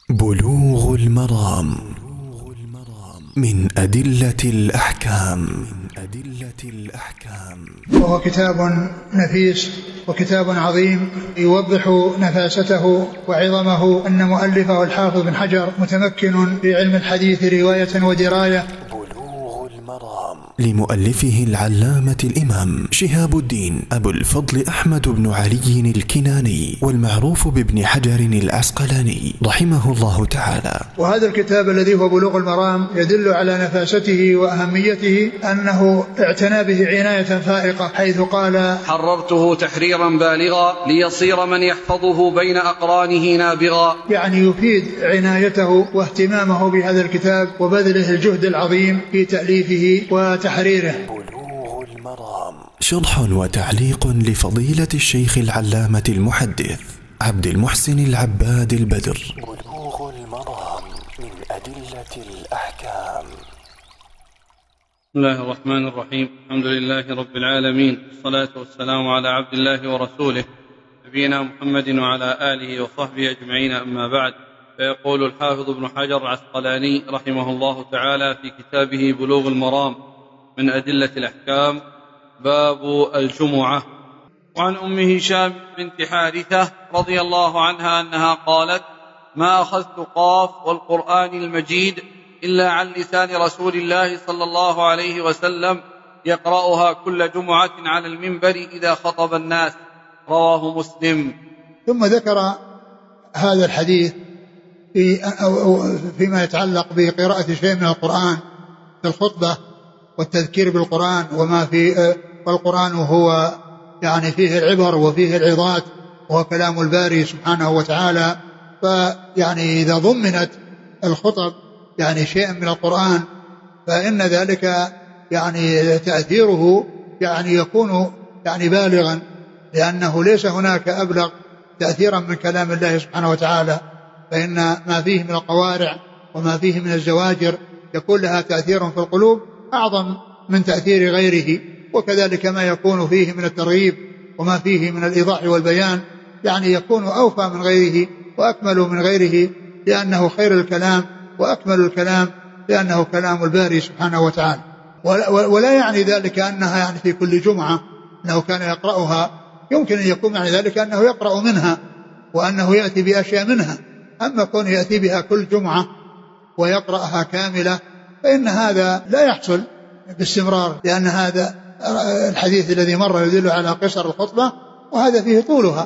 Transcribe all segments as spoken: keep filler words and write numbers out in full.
بلوغ المرام من أدلة الأحكام. وهو كتاب نفيس وكتاب عظيم يوضح نفاسته وعظمه. أن مؤلفه الحافظ بن حجر متمكن في علم الحديث رواية ودراية. لمؤلفه العلامة الإمام شهاب الدين أبو الفضل أحمد بن علي الكناني، والمعروف بابن حجر العسقلاني رحمه الله تعالى. وهذا الكتاب الذي هو بلوغ المرام يدل على نفاسته وأهميته، أنه اعتنى به عناية فائقة، حيث قال: حررته تحريرا بالغا ليصير من يحفظه بين أقرانه نابغا. يعني يفيد عنايته واهتمامه بهذا الكتاب وبذله الجهد العظيم في تأليفه وتحريره. بلوغ المرام شرح وتعليق لفضيلة الشيخ العلامة المحدث عبد المحسن العباد البدر. بلوغ المرام من أدلة الأحكام. بسم الله الرحمن الرحيم. الحمد لله رب العالمين، والصلاة والسلام على عبد الله ورسوله نبينا محمد وعلى آله وصحبه أجمعين، أما بعد. فيقول الحافظ ابن حجر العسقلاني رحمه الله تعالى في كتابه بلوغ المرام من أدلة الأحكام: باب الجمعة. وعن أم هشام بنت حارثة رضي الله عنها أنها قالت: ما أخذت قاف والقرآن المجيد إلا عن لسان رسول الله صلى الله عليه وسلم يقرأها كل جمعة على المنبر إذا خطب الناس. رواه مسلم. ثم ذكر هذا الحديث في فيما يتعلق بقراءة شيء من القرآن في الخطبة والتذكير بالقرآن، وما في والقرآن هو يعني فيه العبر وفيه العظات وهو كلام الباري سبحانه وتعالى. فيعني إذا ضمنت الخطب يعني شيء من القرآن فإن ذلك يعني تأثيره يعني يكون يعني بالغا، لأنه ليس هناك أبلغ تأثيرا من كلام الله سبحانه وتعالى. فإن ما فيه من القوارع وما فيه من الزواجر يكون لها تأثير في القلوب أعظم من تأثير غيره، وكذلك ما يكون فيه من الترغيب وما فيه من الإيضاح والبيان يعني يكون أوفى من غيره وأكمل من غيره، لأنه خير الكلام وأكمل الكلام، لأنه كلام الباري سبحانه وتعالى. ولا يعني ذلك أنها يعني في كل جمعة أنه كان يقرأها، يمكن أن يكون يعني ذلك أنه يقرأ منها وأنه يأتي بأشياء منها. أما كون يأتي بها كل جمعة ويقرأها كاملة فإن هذا لا يحصل باستمرار، لأن هذا الحديث الذي مر يدل على قصر الخطبة، وهذا فيه طولها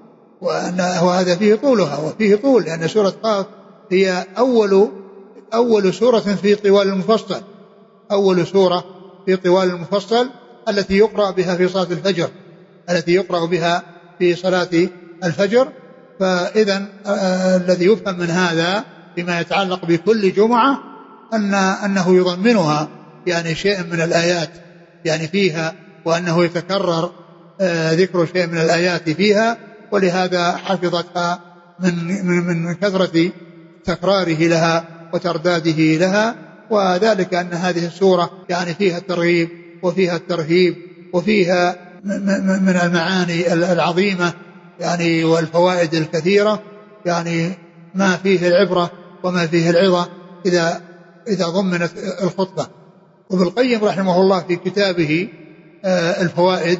وهذا فيه طولها وفيه طول، لأن سورة قاف هي أول أول سورة في طوال المفصل، أول سورة في طوال المفصل التي يقرأ بها في صلاة الفجر التي يقرأ بها في صلاة الفجر. فإذا الذي يفهم من هذا فيما يتعلق بكل جمعة أن أنه يضمنها يعني شيء من الآيات يعني فيها، وأنه يتكرر ذكر شيء من الآيات فيها، ولهذا حفظتها من من من كثرة تكراره لها وترداده لها. وذلك أن هذه السورة يعني فيها الترغيب وفيها الترهيب وفيها من المعاني العظيمة يعني والفوائد الكثيرة، يعني ما فيه العبرة وما فيه العظة إذا إذا ضمنت الخطبة. وابن القيم رحمه الله في كتابه الفوائد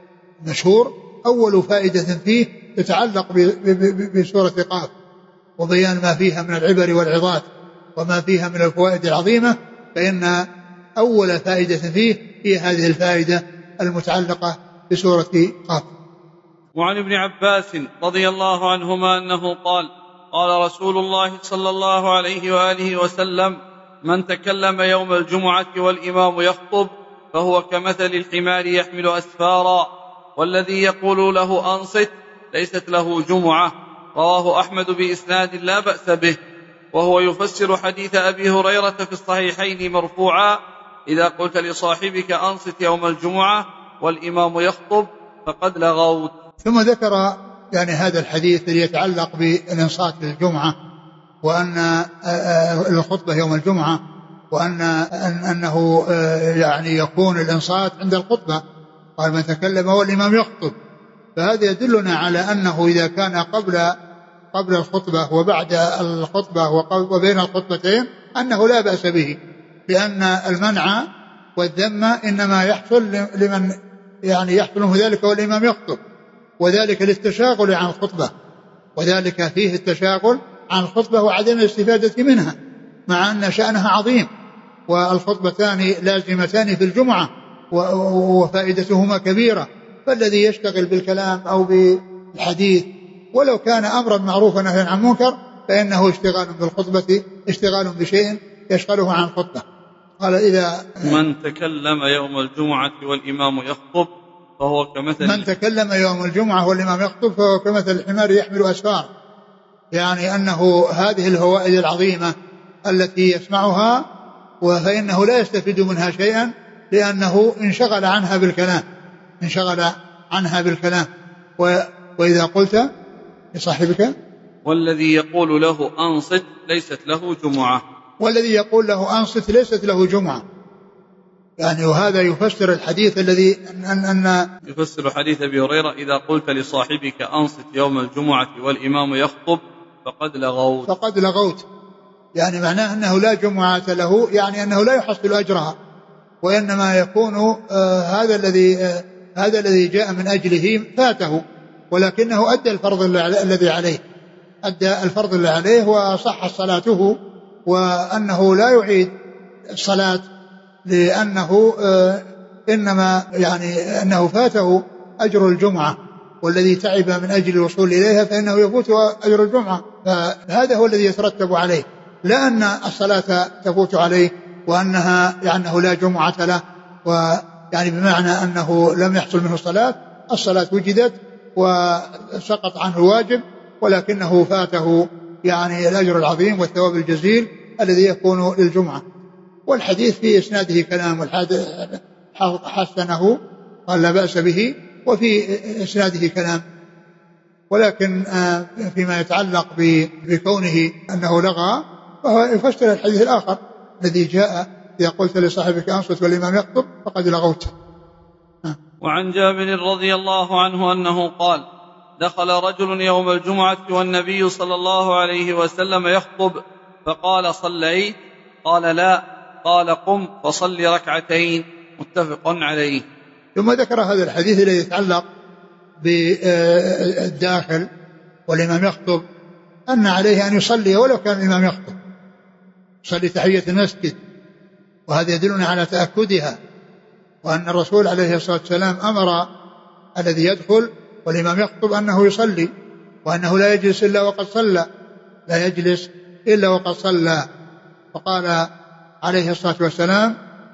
مشهور أول فائدة فيه تتعلق بسورة قاف وبيان ما فيها من العبر والعظات وما فيها من الفوائد العظيمة، فإن أول فائدة فيه هي هذه الفائدة المتعلقة بسورة قاف. وعن ابن عباس رضي الله عنهما أنه قال: قال رسول الله صلى الله عليه وآله وسلم: من تكلم يوم الجمعة والإمام يخطب فهو كمثل الحمار يحمل أسفارا، والذي يقول له أنصت ليست له جمعة. رواه أحمد بإسناد لا بأس به، وهو يفسر حديث أبي هريرة في الصحيحين مرفوعا: إذا قلت لصاحبك أنصت يوم الجمعة والإمام يخطب فقد لغوت. ثم ذكر يعني هذا الحديث الذي يتعلق بالإنصات للجمعة، وأن الخطبة يوم الجمعة، وأن أنه يعني يكون الإنصات عند الخطبة. قال: من تكلم والإمام يخطب. فهذا يدلنا على أنه إذا كان قبل قبل الخطبة وبعد الخطبة وبين الخطبتين أنه لا بأس به، لأن المنع والذم إنما يحصل لمن يعني يحصل له ذلك والإمام يخطب، وذلك للتشاغل عن الخطبة، وذلك فيه التشاغل عن الخطبة وعدم الاستفادة منها، مع أن شأنها عظيم والخطبتان لازمتان في الجمعة وفائدتهما كبيرة، فالذي يشتغل بالكلام أو بالحديث ولو كان أمرا معروفا نهيا عن منكر فإنه اشتغال بالخطبة، اشتغال بشيء يشغله عن الخطبة. قال إذا من تكلم يوم الجمعة والإمام يخطب فهو كمثل من تكلم يوم الجمعة والإمام يخطب فهو كمثل الحمار يحمل أسفار، يعني أنه هذه الفوائد العظيمة التي يسمعها فإنه لا يستفيد منها شيئا لأنه انشغل عنها بالكلام انشغل عنها بالكلام و... وإذا قلت لصاحبك والذي يقول له أنصت ليست له جمعة والذي يقول له أنصت ليست له جمعة، يعني وهذا يفسر الحديث الذي أن, أن يفسر حديث أبي هريرة إذا قلت لصاحبك أنصت يوم الجمعة والإمام يخطب فقد لغوت فقد لغوت يعني معناه أنه لا جمعة له، يعني أنه لا يحصل أجرها، وإنما يكون آه هذا الذي آه هذا الذي جاء من أجله فاته، ولكنه أدى الفرض الذي عليه أدى الفرض الذي عليه وصح صلاته، وأنه لا يعيد الصلاة لأنه آه إنما يعني أنه فاته أجر الجمعة، والذي تعب من أجل الوصول إليها فإنه يفوت أجر الجمعة، فهذا هو الذي يترتب عليه، لا أن الصلاة تفوت عليه وأنها يعني أنه لا جمعة له، ويعني بمعنى أنه لم يحصل منه الصلاة، الصلاة وجدت وسقط عنه الواجب ولكنه فاته يعني الأجر العظيم والثواب الجزيل الذي يكون للجمعة. والحديث في إسناده كلام، والحديث حسنه قال لا بأس به، وفي إسناده كلام، ولكن فيما يتعلق بكونه أنه لغى فهو يفسر الحديث الآخر الذي جاء إذا قلت لصاحبك أنصت والإمام يخطب فقد لغوت. وعن جابر رضي الله عنه أنه قال دخل رجل يوم الجمعة والنبي صلى الله عليه وسلم يخطب فقال صليت؟ قال لا. قال قم فصل ركعتين، متفق عليه. ثم ذكر هذا الحديث الذي يتعلق بالداخل والإمام يخطب أن عليه أن يصلي ولو كان الإمام يخطب، يصلي تحية المسجد، وهذا يدلنا على تأكدها، وأن الرسول عليه الصلاة والسلام أمر الذي يدخل والإمام يخطب أنه يصلي، وأنه لا يجلس إلا وقد صلى لا يجلس إلا وقد صلى. فقال عليه الصلاة والسلام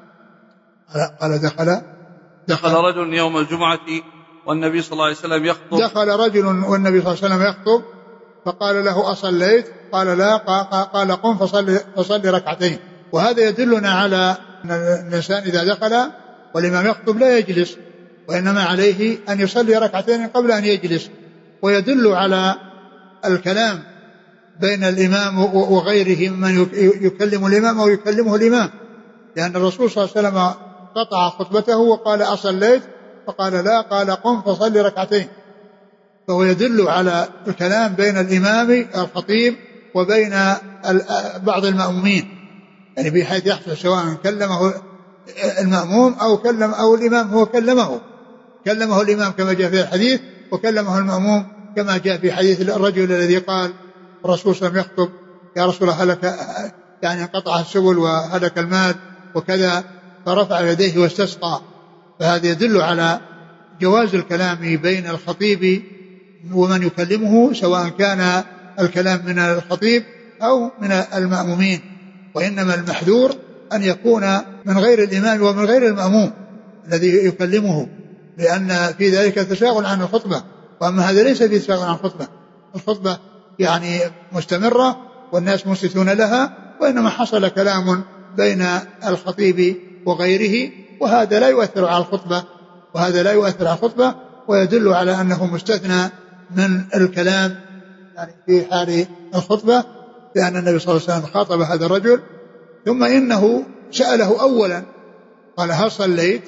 قال دخل دخل رجل يوم الجمعة والنبي صلى الله عليه وسلم يخطب دخل رجل والنبي صلى الله عليه وسلم يخطب فقال له أصليت؟ قال لا. قال قم فصل, فصل ركعتين. وهذا يدلنا على أن الإنسان إذا دخل والإمام يخطب لا يجلس، وإنما عليه أن يصلي ركعتين قبل أن يجلس، ويدل على الكلام بين الإمام وغيره من يكلم الإمام أو يكلمه الإمام، لأن الرسول صلى الله عليه وسلم قطع خطبته وقال أصليت؟ فقال لا. قال قم فصل ركعتين. فهو يدل على الكلام بين الإمام الخطيب وبين بعض المأمومين، يعني بحيث يحصل سواء كلمه المأموم أو كلم أو الإمام هو كلمه كلمه الإمام كما جاء في الحديث، وكلمه المأموم كما جاء في حديث الرجل الذي قال الرسول صلى الله عليه وسلم يخطب يا رسول الله هلك يعني انقطع السبل وهلك المال وكذا، فرفع يديه واستسقى. فهذا يدل على جواز الكلام بين الخطيب ومن يكلمه، سواء كان الكلام من الخطيب أو من المأمومين، وإنما المحذور أن يكون من غير الإمام ومن غير المأموم الذي يكلمه، لأن في ذلك تشاغل عن الخطبة، وأما هذا ليس في تشاغل عن الخطبة، الخطبة يعني مستمرة والناس منصتون لها، وإنما حصل كلام بين الخطيب وغيره، وهذا لا يؤثر على الخطبة وهذا لا يؤثر على الخطبة ويدل على أنه مستثنى من الكلام يعني في حال الخطبة، لأن النبي صلى الله عليه وسلم خاطب هذا الرجل، ثم إنه سأله أولا قال هل صليت؟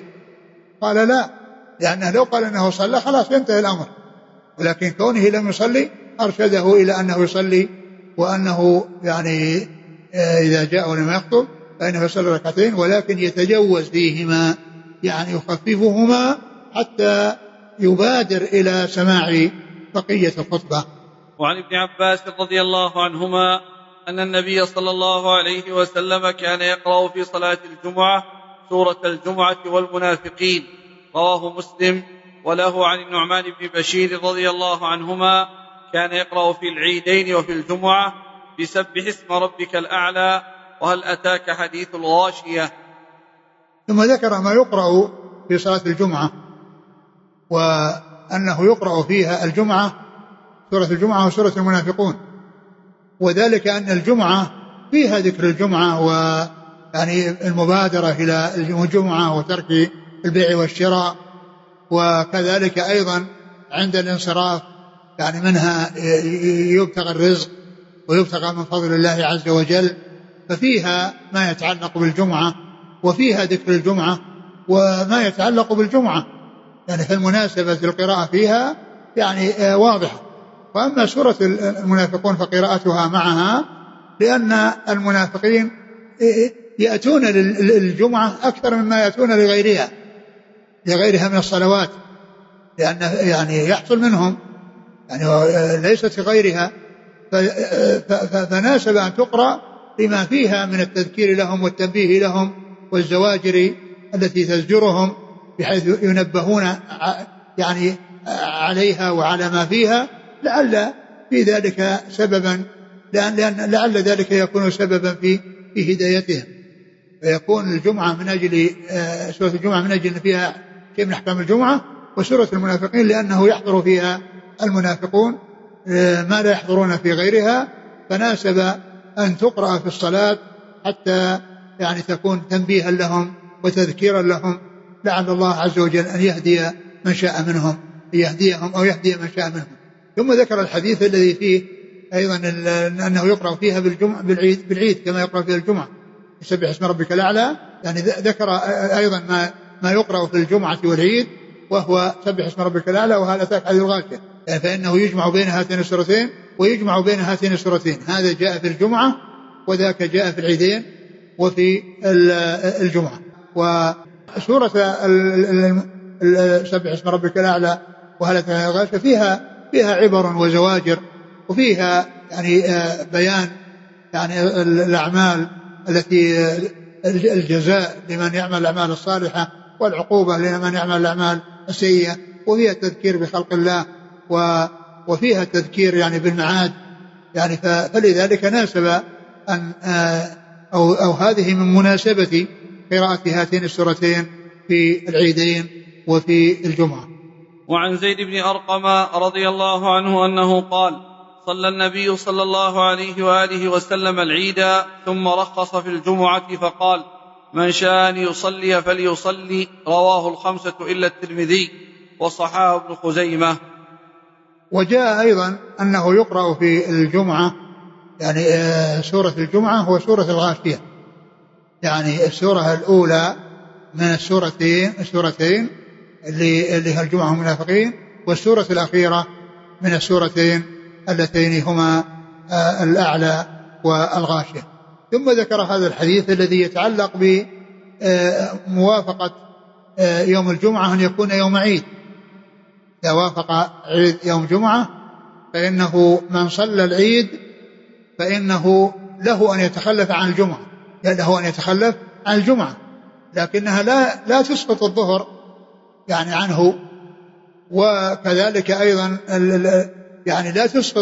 قال لا، لأنه لو قال أنه صلى خلاص ينتهي الأمر، ولكن كونه لم يصلي أرشده إلى أنه يصلي، وأنه يعني إذا جاء ولم يخطب فإنه يصلي ركعتين، ولكن يتجوز فيهما يعني يخففهما حتى يبادر إلى سماع بقية الخطبة. وعن ابن عباس رضي الله عنهما أن النبي صلى الله عليه وسلم كان يقرأ في صلاة الجمعة سورة الجمعة والمنافقين، رواه مسلم. وله عن النعمان بن بشير رضي الله عنهما كان يقرأ في العيدين وفي الجمعة بسبح اسم ربك الأعلى وهل أتاك حديث الغاشية. ثم ذكر ما يقرأ في صلاة الجمعة، وأنه يقرأ فيها الجمعة سورة الجمعة وسورة المنافقون، وذلك أن الجمعة فيها ذكر الجمعة ويعني المبادرة إلى الجمعة وترك البيع والشراء، وكذلك أيضا عند الانصراف يعني منها يبتغى الرزق ويبتغى من فضل الله عز وجل، ففيها ما يتعلق بالجمعة وفيها ذكر الجمعة وما يتعلق بالجمعة، يعني فالمناسبة القراءة فيها يعني واضحة. وأما سورة المنافقون فقراءتها معها، لأن المنافقين يأتون للجمعة أكثر مما يأتون لغيرها لغيرها من الصلوات، لأن يعني يحصل منهم يعني ليست غيرها، فناسب أن تقرأ لما فيها من التذكير لهم والتنبيه لهم والزواجر التي تزجرهم بحيث ينبهون يعني عليها وعلى ما فيها، لعل في ذلك سببا لأن, لأن لعل ذلك يكون سببا في في هدايتهم، فيكون الجمعة من أجل سورة الجمعة من أجل فيها شيء من أحكام الجمعة، وسورة المنافقين لأنه يحضر فيها المنافقون ما لا يحضرون في غيرها، فناسب أن تقرأ في الصلاة حتى يعني تكون تنبيها لهم وتذكيرا لهم، لعل الله عز وجل أن يهدي من شاء منهم يهديهم أو يهدي من شاء منهم. ثم ذكر الحديث الذي فيه أيضا أنه يقرأ فيها بالجمعة بالعيد, بالعيد كما يقرأ فيها الجمعة يسبح اسم ربك الأعلى، يعني ذكر أيضا ما, ما يقرأ في الجمعة والعيد وهو سبح اسم ربك الأعلى وهل أتاك حديث الغاشية، يعني فإنه يجمع بين هاتين السورتين ويجمع بين هاتين السورتين، هذا جاء في الجمعة وذاك جاء في العيدين وفي الجمعة. وسورة سبح اسم ربك الأعلى وهل أتاك حديث الغاشية فيها فيها عبر وزواجر، وفيها يعني بيان يعني الأعمال التي الجزاء لمن يعمل الأعمال الصالحة والعقوبة لمن يعمل الأعمال السيئة، وفيها التذكير بخلق الله وفيها التذكير يعني بالمعاد، يعني فلذلك ناسب أن أو, أو هذه من مناسبة قراءة هاتين السورتين في العيدين وفي الجمعة. وعن زيد بن أرقم رضي الله عنه أنه قال: صلى النبي صلى الله عليه وآله وسلم العيد ثم رخص في الجمعة فقال: من شاء أن يصلي فليصلي، رواه الخمسة إلا الترمذي وصححه ابن خزيمة. وجاء أيضا أنه يقرأ في الجمعة يعني سورة الجمعة هو سورة الغاشية، يعني السورة الأولى من السورتين السورتين اللي هي الجمعة والمنافقين، والسورة الأخيرة من السورتين اللتين هما الأعلى والغاشية. ثم ذكر هذا الحديث الذي يتعلق بموافقة يوم الجمعة أن يكون يوم عيد، إذا وافق عيد يوم جمعة فإنه من صلى العيد فإنه له أن يتخلف عن الجمعة، له أن يتخلف عن الجمعة، لكنها لا لا تسقط الظهر يعني عنه، وكذلك أيضا يعني لا تسقط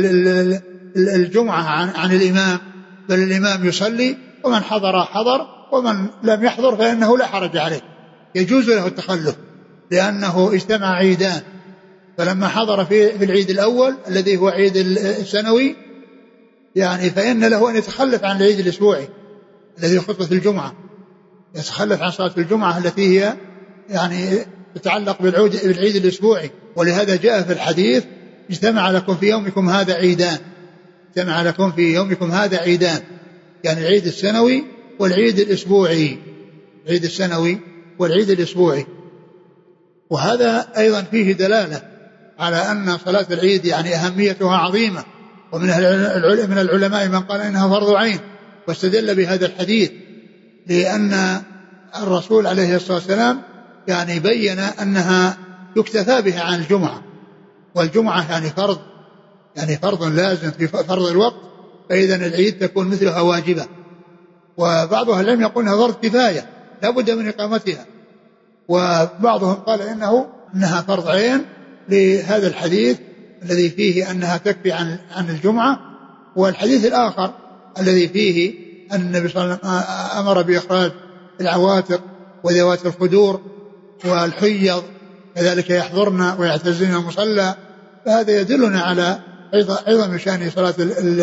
الجمعة عن, عن الإمام، بل الإمام يصلي ومن حضر حضر ومن لم يحضر فإنه لا حرج عليه، يجوز له التخلف لأنه اجتمع عيدان، فلما حضر في, في العيد الأول الذي هو عيد السنوي يعني فإن له أن يتخلف عن العيد الأسبوعي الذي خطبة الجمعة، يتخلف عن صلاة الجمعة التي هي يعني تتعلق بالعيد الأسبوعي. ولهذا جاء في الحديث: اجتمع لكم في يومكم هذا عيدان، اجتمع لكم في يومكم هذا عيدان، يعني العيد السنوي والعيد الأسبوعي، العيد السنوي والعيد الأسبوعي. وهذا أيضا فيه دلالة على أن صلاة العيد يعني أهميتها عظيمة، ومن من العلماء من قال إنها فرض عين، واستدل بهذا الحديث لأن الرسول عليه الصلاة والسلام يعني بين أنها يكتفى بها عن الجمعة، والجمعة يعني فرض، يعني فرض لازم في فرض الوقت، فإذا العيد تكون مثلها واجبة. وبعض أهل العلم يقول أنها فرض كفاية لا بد من إقامتها، وبعضهم قال إنه إنها فرض عين لهذا الحديث الذي فيه أنها تكفي عن عن الجمعة. والحديث الآخر الذي فيه أن النبي صلى الله عليه وسلم أمر بإخراج العواتق وذوات الخدور والحيض كذلك يحضرن ويعتزلن المصلى، فهذا يدلنا على عظم شأن صلاة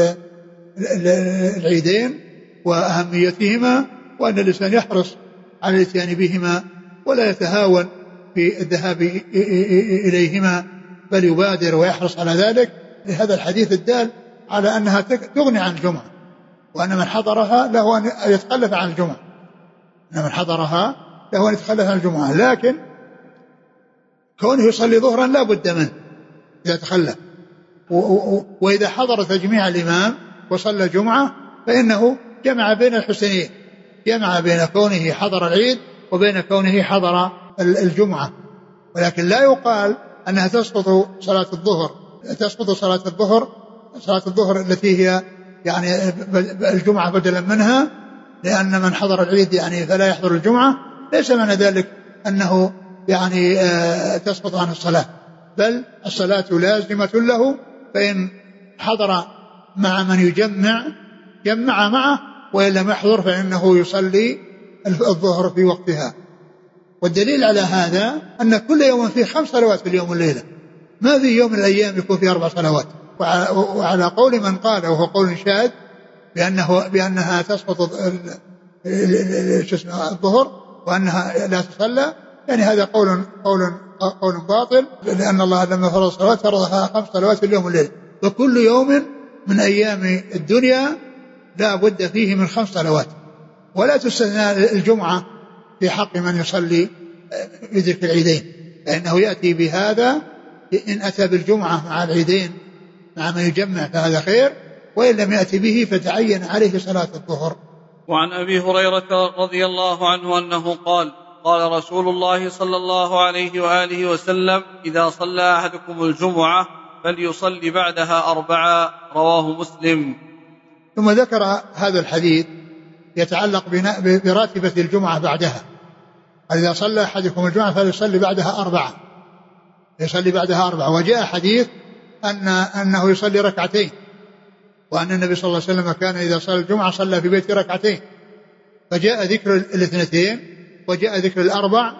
العيدين وأهميتهما، وأن الإنسان يحرص على الاتيان بهما ولا يتهاون في الذهاب إليهما، بل يبادر ويحرص على ذلك، لهذا الحديث الدال على أنها تغني عن الجمعة، وأن من حضرها له أن يتخلف عن الجمعة، أن من حضرها له أن يتخلف عن الجمعة، لكن كونه يصلي ظهرا لا بد منه إذا تخلف، وإذا حضر تجميع الإمام وصلى الجمعة فإنه جمع بين الحسنين، جمع بين كونه حضر العيد وبين كونه حضر الجمعة. ولكن لا يقال أنها تسقط صلاة الظهر، تسقط صلاة الظهر صلاة الظهر التي هي يعني الجمعة بدلا منها، لأن من حضر العيد يعني فلا يحضر الجمعة، ليس معنى ذلك أنه يعني تسقط عن الصلاة، بل الصلاة لازمة له، فإن حضر مع من يجمع جمع معه، وإن لم يحضر فإنه يصلي الظهر في وقتها. والدليل على هذا أن كل يوم فيه خمس صلوات في اليوم والليلة، ما في يوم من الأيام يكون فيه أربع صلوات. وعلى قول من قال وهو قول شاذ بأنه بأنها تسقط الظهر وأنها لا تصلى، يعني هذا قول قول قول باطل، لأن الله لما فرض الصلوات فرضها خمس صلوات في اليوم والليلة، وكل يوم من أيام الدنيا لا بد فيه من خمس صلوات، ولا تستثنى الجمعة في حق من يصلي بذكر العيدين، لأنه يأتي بهذا إن أتى بالجمعة مع العيدين مع من يجمع فهذا خير، وإن لم يأتي به فتعين عليه صلاة الظهر. وعن أبي هريرة رضي الله عنه أنه قال قال رسول الله صلى الله عليه وآله وسلم إذا صلى أحدكم الجمعة فليصلي بعدها أربعة، رواه مسلم. ثم ذكر هذا الحديث يتعلق براتبة الجمعة بعدها، إذا صلى أحدكم الجمعة فليصلي بعدها أربعة، يصلي بعدها أربعة. وجاء حديث أن أنه يصلي ركعتين، وأن النبي صلى الله عليه وسلم كان إذا صلى الجمعة صلى في بيته ركعتين، فجاء ذكر الاثنتين وجاء ذكر الأربع.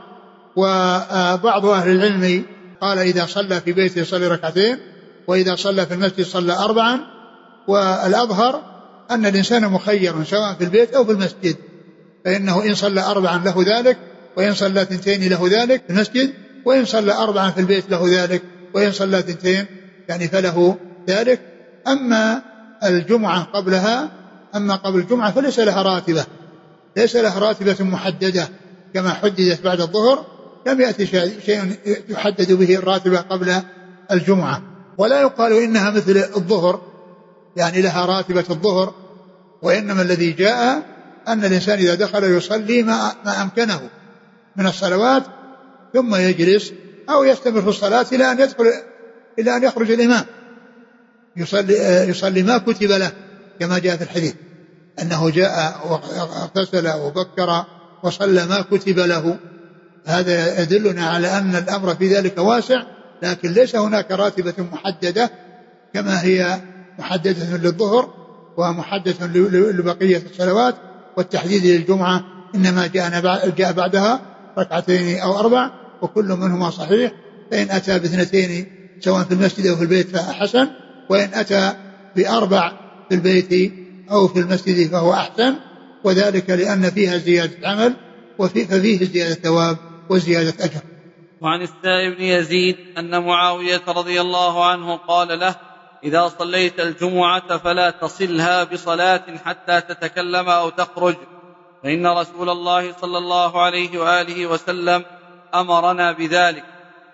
وبعض أهل العلم قال إذا صلى في بيته يصلي ركعتين، وإذا صلى في المسجد صلى أربعا. والأظهر أن الإنسان مخير سواء في البيت أو في المسجد، فإنه إن صلى أربعا له ذلك، وإن صلى ثنتين له ذلك في المسجد، وإن صلى أربعا في البيت له ذلك، وإن صلى ثنتين يعني فله ذلك. أما الجمعة قبلها أما قبل الجمعة فليس لها راتبة، ليس لها راتبة محددة كما حددت بعد الظهر، لم يأتي شيء يحدد به الراتبة قبل الجمعة. ولا يقال إنها مثل الظهر يعني لها راتبة الظهر، وإنما الذي جاء أن الإنسان إذا دخل يصلي ما, ما أمكنه من الصلوات ثم يجلس أو يستمر في الصلاة إلى أن يدخل إلى أن يخرج الإمام يصلي, يصلي ما كتب له، كما جاء في الحديث أنه جاء واغتسل وبكر وصلى ما كتب له. هذا يدلنا على أن الأمر في ذلك واسع، لكن ليس هناك راتبة محددة كما هي محددة للظهر ومحددة لبقية الصلوات، والتحديد للجمعة إنما جاء بعدها ركعتين أو أربع، وكل منهما صحيح، فإن أتى باثنتين سواء في المسجد أو في البيت فأحسن، وإن أتى بأربع في البيت أو في المسجد فهو أحسن، وذلك لأن فيها زيادة عمل وفيه زيادة ثواب وزيادة أجر. وعن السائب بن يزيد أن معاوية رضي الله عنه قال له إذا صليت الجمعة فلا تصلها بصلاة حتى تتكلم أو تخرج، فإن رسول الله صلى الله عليه وآله وسلم أمرنا بذلك،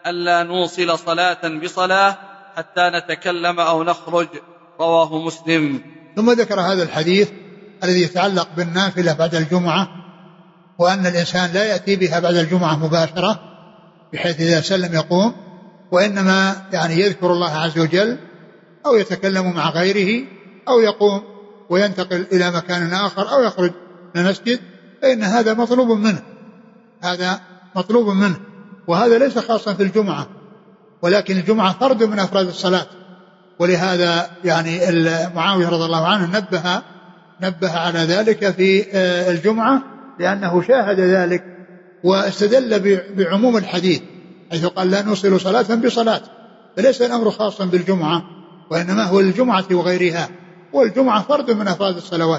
ألا نوصل صلاة بصلاة حتى نتكلم أو نخرج. رواه مسلم. ثم ذكر هذا الحديث الذي يتعلق بالنافلة بعد الجمعة، وأن الإنسان لا يأتي بها بعد الجمعة مباشرة بحيث إذا سلم يقوم، وإنما يعني يذكر الله عز وجل أو يتكلم مع غيره أو يقوم وينتقل إلى مكان آخر أو يخرج من المسجد، فإن هذا مطلوب منه، هذا مطلوب منه. وهذا ليس خاصا في الجمعة، ولكن الجمعة فرد من أفراد الصلاة. ولهذا يعني معاوية رضي الله عنه نبه نبه على ذلك في الجمعة، لأنه شاهد ذلك واستدل بعموم الحديث حيث قال لا نوصل صلاة بصلاة، فليس الأمر خاصا بالجمعة، وإنما هو الجمعة وغيرها، والجمعة فرد من أفراد الصلوات،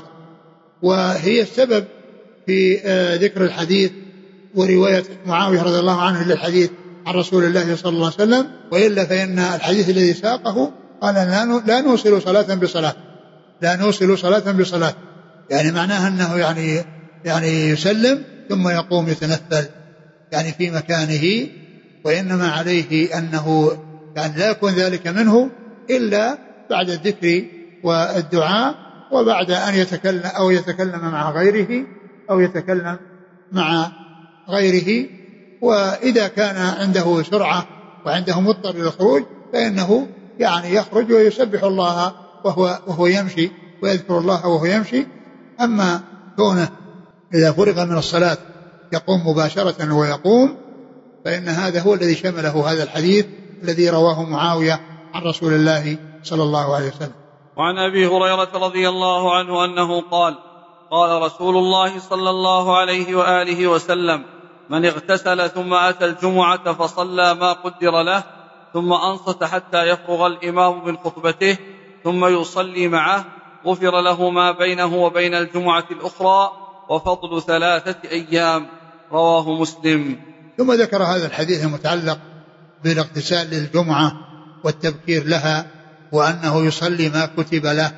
وهي السبب في ذكر الحديث ورواية معاوية رضي الله عنه للحديث عن رسول الله صلى الله عليه وسلم. وإلا فإن الحديث الذي ساقه قال لا نوصل صلاة بصلاة، لا نوصل صلاة بصلاة، يعني معناها أنه يعني يعني يسلم ثم يقوم يتنفل يعني في مكانه، وإنما عليه أنه يعني لا يكون ذلك منه إلا بعد الذكر والدعاء، وبعد أن يتكلم أو يتكلم مع غيره أو يتكلم مع غيره. وإذا كان عنده سرعة وعنده مضطر للخروج فإنه يعني يخرج ويسبح الله وهو, وهو يمشي ويذكر الله وهو يمشي. أما كونه إذا فرغ من الصلاة يقوم مباشرة ويقوم، فإن هذا هو الذي شمله هذا الحديث الذي رواه معاوية عن رسول الله صلى الله عليه وسلم. وعن أبي هريرة رضي الله عنه أنه قال قال رسول الله صلى الله عليه وآله وسلم من اغتسل ثم أتى الجمعة فصلى ما قدر له ثم أنصت حتى يفرغ الإمام من خطبته ثم يصلي معه غفر له ما بينه وبين الجمعة الأخرى وفضل ثلاثة أيام. رواه مسلم. ثم ذكر هذا الحديث المتعلق بالاغتسال للجمعة والتبكير لها، وأنه يصلي ما كتب له،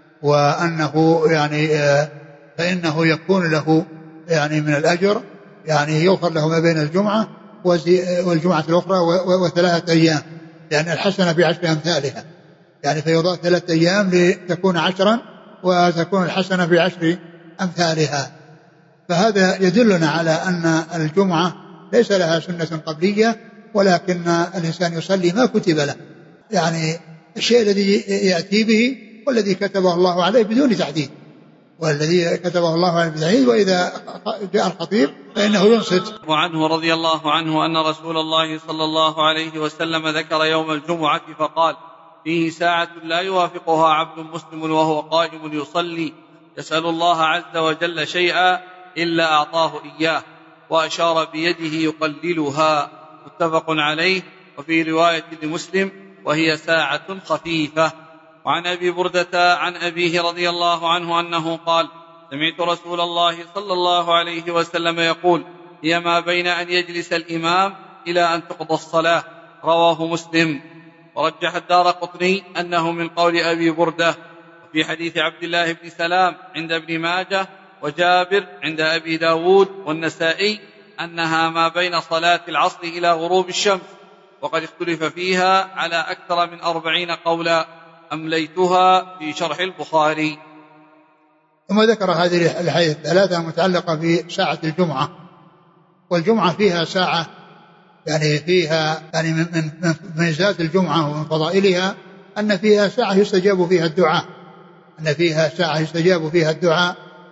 وأنه يعني فإنه يكون له يعني من الأجر يعني يغفر له ما بين الجمعة والجمعة الأخرى وثلاثة أيام، لأن الحسنة بعشر أمثالها، يعني فيضاف ثلاثة أيام لتكون عشرا وتكون الحسنة بعشر أمثالها. فهذا يدلنا على أن الجمعة ليس لها سنة قبلية، ولكن الإنسان يصلي ما كتب له، يعني الشيء الذي يأتي به والذي كتبه الله عليه بدون تعديل، والذي كتبه الله عليه بدون تعديل. وإذا جاء الخطيب فإنه ينصت. وعنه رضي الله عنه أن رسول الله صلى الله عليه وسلم ذكر يوم الجمعة فقال فيه ساعة لا يوافقها عبد مسلم وهو قائم يصلي يسأل الله عز وجل شيئا إلا أعطاه إياه، وأشار بيده يقللها. متفق عليه. وفي رواية لمسلم وهي ساعة خفيفة. وعن أبي بردة عن أبيه رضي الله عنه أنه قال سمعت رسول الله صلى الله عليه وسلم يقول هي ما بين أن يجلس الإمام إلى أن تقضى الصلاة. رواه مسلم. ورجح الدارقطني أنه من قول أبي بردة. وفي حديث عبد الله بن سلام عند ابن ماجه وجابر عند أبي داود والنسائي أنها ما بين صلاة العصر إلى غروب الشمس، وقد اختلف فيها على أكثر من أربعين قولا أمليتها في شرح البخاري. ثم ذكر هذه الحديث الثلاثة متعلقة بساعة الجمعة، والجمعة فيها ساعة يعني فيها يعني من ميزات الجمعة ومن فضائلها أن فيها ساعة يستجاب فيها الدعاء، أن فيها ساعة يستجاب فيها الدعاء.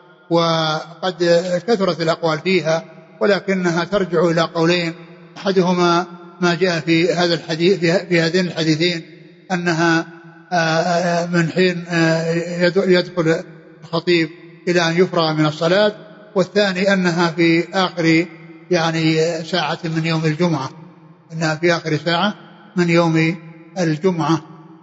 وقد كثرت الأقوال فيها، ولكنها ترجع إلى قولين، أحدهما ما جاء في هذا الحديث في هذين الحديثين أنها من حين يدخل الخطيب إلى أن يفرغ من الصلاة، والثاني أنها في آخر يعني ساعة من يوم الجمعة، أنها في آخر ساعة من يوم الجمعة.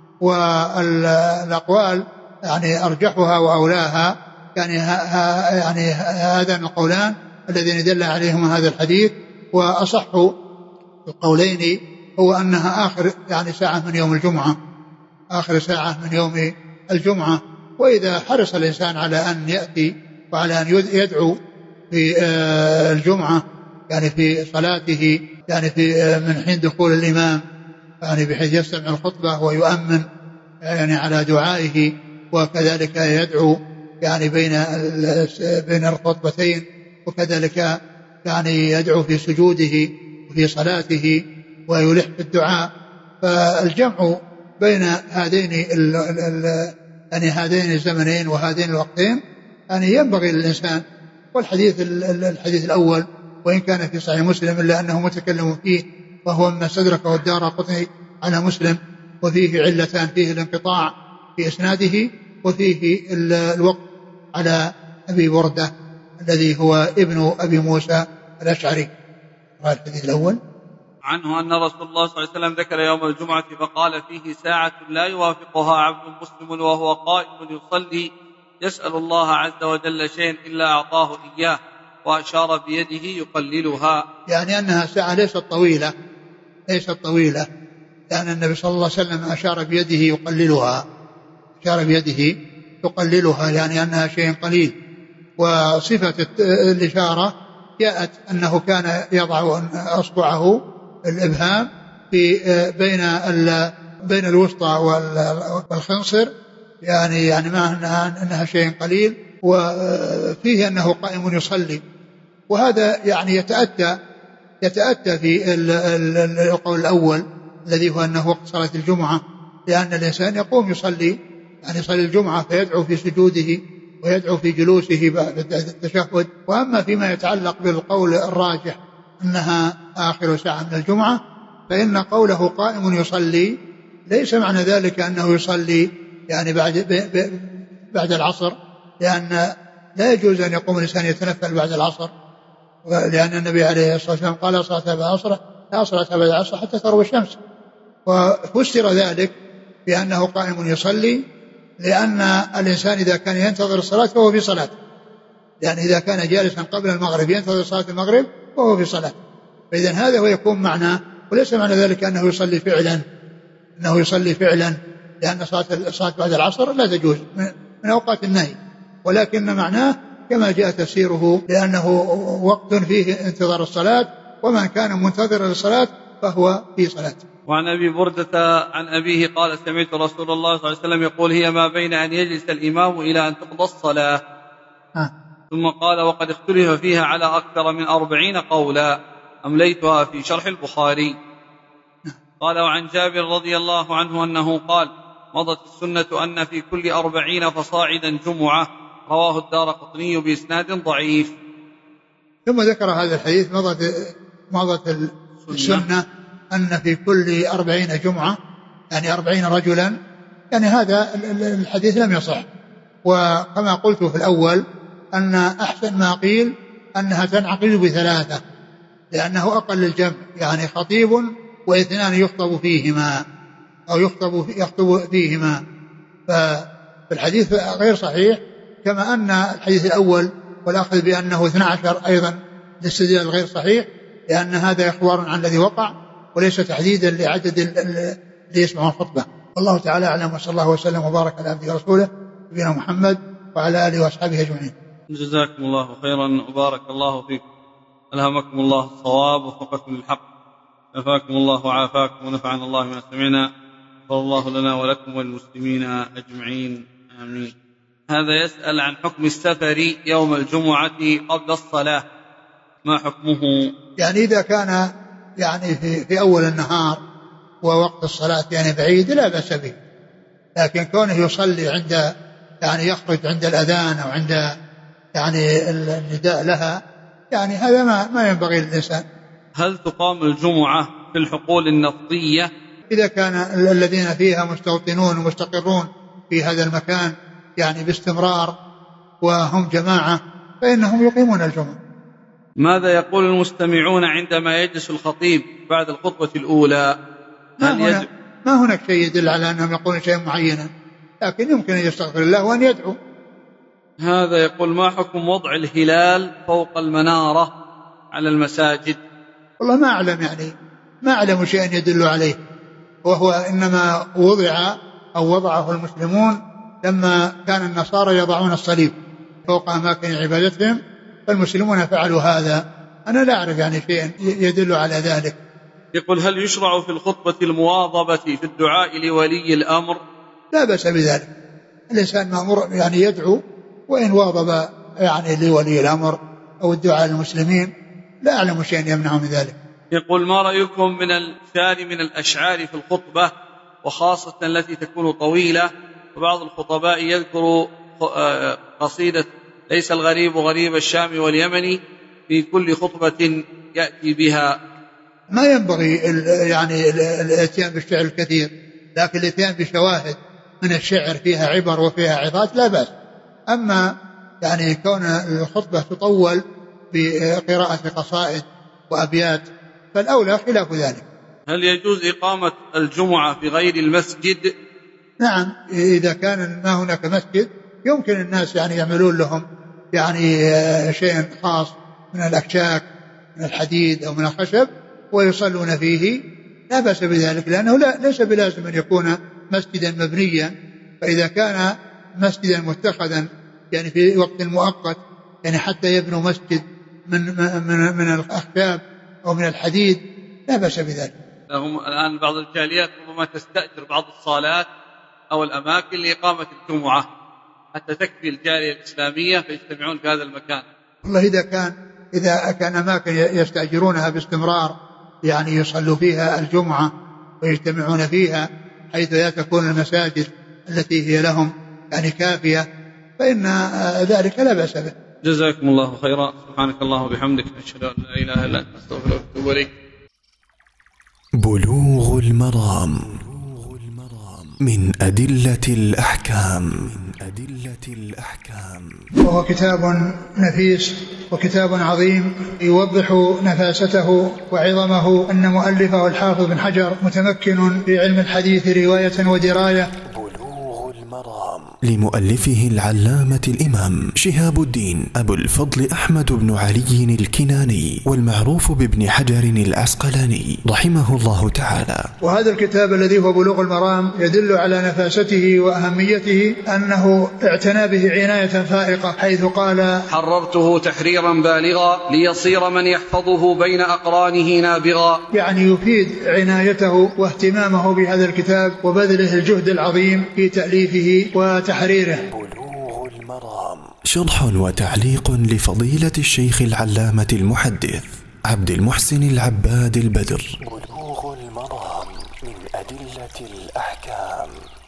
والأقوال يعني أرجحها وأولاها يعني ها يعني هذان القولان الذين دل عليهما هذا الحديث، وأصح القولين هو أنها آخر يعني ساعة من يوم الجمعة، آخر ساعة من يوم الجمعة. وإذا حرص الإنسان على أن يأتي وعلى أن يدعو في الجمعة يعني في صلاته يعني في من حين دخول الإمام، يعني بحيث يستمع الخطبة ويؤمن يعني على دعائه، وكذلك يدعو يعني بين بين الخطبتين، وكذلك يعني يدعو في سجوده وفي صلاته ويلح في الدعاء. فالجمع بين هذين ال ال يعني هذين الزمنين وهذين الوقتين يعني ينبغي للإنسان. والحديث الحديث الأول وإن كان في صحيح مسلم إلا أنه متكلم فيه، وهو مما استدركه الدارقطني على مسلم، وفيه علتان: فيه الانقطاع في إسناده، وفيه الوقت على أبي بردة الذي هو ابن أبي موسى الأشعري. الحديث الأول عنه أن رسول الله صلى الله عليه وسلم ذكر يوم الجمعة فقال: فيه ساعة لا يوافقها عبد مسلم وهو قائم يصلي يسأل الله عز وجل شيئا إلا أعطاه إياه، وأشار بيده يقللها. يعني أنها ساعة ليست طويلة ليست طويلة لأن النبي صلى الله عليه وسلم أشار بيده يقللها أشار بيده يقللها يعني أنها شيء قليل. وصفة الإشارة جاءت أنه كان يضع أصبعه الإبهام في بين بين الوسطى والخنصر، يعني يعني ما أنها شيء قليل، وفيه أنه قائم يصلي. وهذا يعني يتأتى يتأتى في القول الأول الذي هو أنه وقت صلاة الجمعة، لأن الإنسان يقوم يصلي يعني يصلي الجمعة فيدعو في سجوده ويدعو في جلوسه بعد التشهد. وأما فيما يتعلق بالقول الراجح أنها آخر ساعة من الجمعة، فإن قوله قائم يصلي ليس معنى ذلك أنه يصلي يعني بعد بعد العصر، لأن لا يجوز أن يقوم الإنسان يتنفل بعد العصر، لأن النبي عليه الصلاة والسلام قال: صلاة بعد العصر لا صلاة بعد العصر حتى تغرب الشمس. وفسر ذلك بأنه قائم يصلي لأن الإنسان إذا كان ينتظر الصلاة فهو في صلاة، يعني إذا كان جالسا قبل المغرب ينتظر صلاة المغرب فهو في صلاة. فإذا هذا هو يكون معناه، وليس معنى ذلك أنه يصلي فعلا أنه يصلي فعلا لأن صلاة الصلاة بعد العصر لا تجوز من أوقات النهي، ولكن معناه كما جاء تفسيره لأنه وقت فيه انتظار الصلاة، ومن كان منتظر للصلاة فهو في صلاة. وعن أبي بردة عن أبيه قال: سمعت رسول الله صلى الله عليه وسلم يقول: هي ما بين أن يجلس الإمام إلى أن تقضى الصلاة. ها. ثم قال: وقد اختلف فيها على أكثر من أربعين قولا، أمليتها في شرح البخاري. قال: وعن جابر رضي الله عنه أنه قال: مضت السنة أن في كل أربعين فصاعدا جمعة. رواه الدارقطني بإسناد ضعيف. ثم ذكر هذا الحديث: مضت مضت السنة أن في كل أربعين جمعة، يعني أربعين رجلا، يعني هذا الحديث لم يصح. وكما قلت في الأول أن أحسن ما قيل أنها تنعقد بثلاثة، لأنه أقل الجمع، يعني خطيب واثنان يخطب فيهما أو يخطب يخطب فيهما. فالحديث غير صحيح، كما أن الحديث الأول والأخذ بأنه اثنى عشر أيضا للسديل غير صحيح، لأن هذا إخبار عن الذي وقع وليس تحديدا لعدد اللي يسمعون الخطبة. والله تعالى أعلم، وصلى الله وسلم وبارك على عبده ورسوله نبينا محمد وعلى آله وأصحابه أجمعين. جزاكم الله خيرا وبارك الله فيكم، ألهمكم الله الصواب ووفقكم للحق، شفاكم الله وعافاكم ونفعنا الله ما سمعنا، غفر الله لنا ولكم والمسلمين أجمعين، آمين. هذا يسأل عن حكم السفر يوم الجمعة قبل الصلاة، ما حكمه؟ يعني إذا كان يعني في, في أول النهار ووقت الصلاة يعني بعيد لا بأس به، لكن كونه يصلي عند يعني يخرج عند الأذان أو عند يعني النداء لها، يعني هذا ما, ما ينبغي للإنسان. هل تقام الجمعة في الحقول النفطية؟ إذا كان الذين فيها مستوطنون ومستقرون في هذا المكان يعني باستمرار وهم جماعة فإنهم يقيمون الجمعة. ماذا يقول المستمعون عندما يجلس الخطيب بعد الخطبة الأولى؟ ما, هنا ما هناك شيء يدل على أنهم يقولون شيء معينا، لكن يمكن أن يستغفر الله وأن يدعو. هذا يقول: ما حكم وضع الهلال فوق المنارة على المساجد؟ والله ما أعلم، يعني ما أعلم شيئا يدل عليه، وهو إنما وضع أو وضعه المسلمون لما كان النصارى يضعون الصليب فوق أماكن عبادتهم، فالمسلمون فعلوا هذا أنا لا أعرف يعني شيء يدل على ذلك. يقول هل يشرع في الخطبة المواظبة في الدعاء لولي الأمر؟ لا بأس بذلك، الإنسان مأمور يعني يدعو وإن واظب يعني لولي الأمر أو الدعاء للمسلمين، لا أعلم شيئا يمنع من ذلك. يقول ما رأيكم من الثاني من الأشعار في الخطبة وخاصة التي تكون طويلة، وبعض الخطباء يذكر قصيدة ليس الغريب غريب الشام واليمن في كل خطبة يأتي بها؟ ما ينبغي يعني الاتيان بالشعر الكثير، لكن الاتيان بشواهد من الشعر فيها عبر وفيها عظات لا بأس. أما يعني كون الخطبة تطول بقراءة قصائد وأبيات فالأولى خلاف ذلك. هل يجوز إقامة الجمعة في غير المسجد؟ نعم، إذا كان ما هناك مسجد يمكن الناس يعني يعملون لهم يعني شيء خاص من الأكشاك من الحديد أو من الخشب ويصلون فيه، لا بأس بذلك، لأنه لا ليس بلازم أن يكون مسجدا مبنيا. فإذا كان مسجدا متخذا يعني في وقت مؤقت يعني حتى يبنوا مسجد من من من الأخشاب أو من الحديد لا بأس بذلك. هم الآن بعض الجاليات ربما تستأجر بعض الصالات أو الأماكن لإقامة الجمعة حتى تكفي الجالية الإسلامية فيجتمعون في هذا المكان. والله إذا كان إذا كان أماكن يستأجرونها باستمرار يعني يصلوا فيها الجمعة ويجتمعون فيها حيث لا تكون المساجد التي هي لهم يعني كافية فإن ذلك لا بأس به. جزاكم الله خيرا. سبحانك الله وبحمدك أشهد أن لا إله إلا أنت أستغفرك وأتوب إليك. بلوغ المرام من أدلة الأحكام من أدلة الأحكام وهو كتاب نفيس وكتاب عظيم يوضح نفاسته وعظمه. أن مؤلفه الحافظ بن حجر متمكن في علم الحديث رواية ودراية. بلوغ المرام لمؤلفه العلامة الإمام شهاب الدين أبو الفضل أحمد بن علي الكناني والمعروف بابن حجر العسقلاني رحمه الله تعالى. وهذا الكتاب الذي هو بلوغ المرام يدل على نفاسته وأهميته أنه اعتنى به عناية فائقة، حيث قال حررته تحريرا بالغا ليصير من يحفظه بين أقرانه نابغا، يعني يفيد عنايته واهتمامه بهذا الكتاب وبذله الجهد العظيم في تأليفه وتحريره. بلوغ المرام شرح وتعليق لفضيلة الشيخ العلامة المحدث عبد المحسن العباد البدر. بلوغ المرام من أدلة الأحكام.